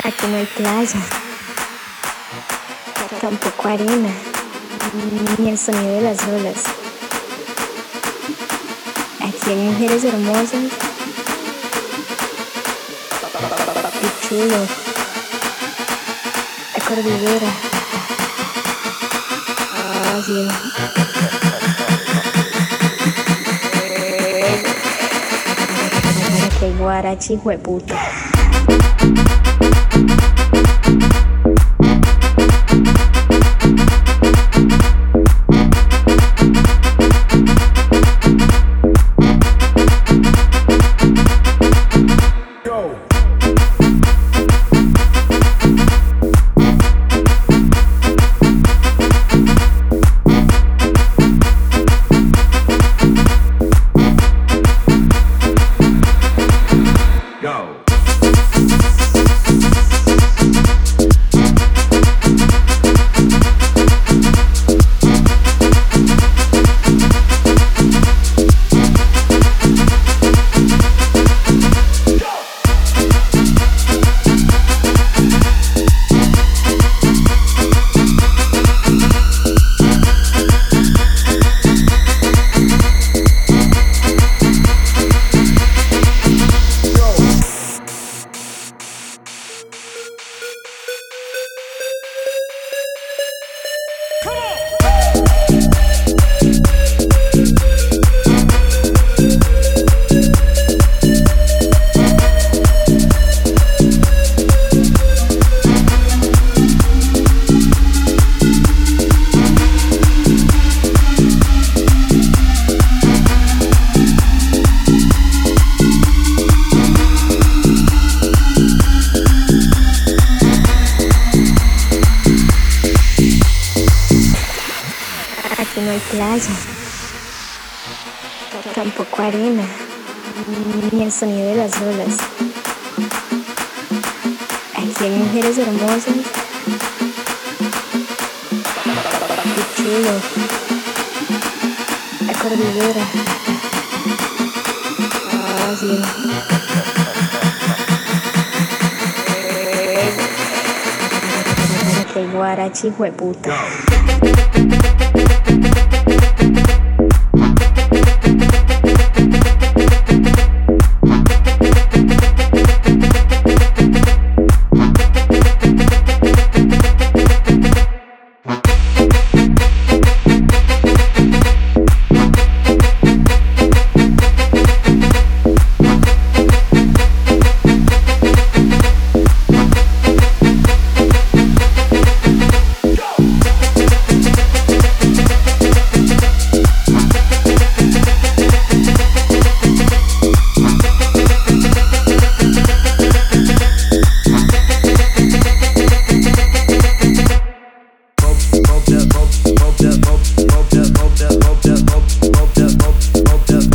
Aquí no hay playa, tampoco arena, ni el sonido de las olas. Aquí hay mujeres hermosas y chulo, la cordillera. Sí. Que guarachi, hueputa. Aquí no hay playa, tampoco arena, ni el sonido de las olas. Aquí hay mujeres hermosas y chulo, la cordillera. Sí. Que guarachi, hueputa.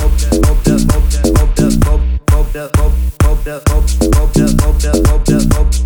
Hope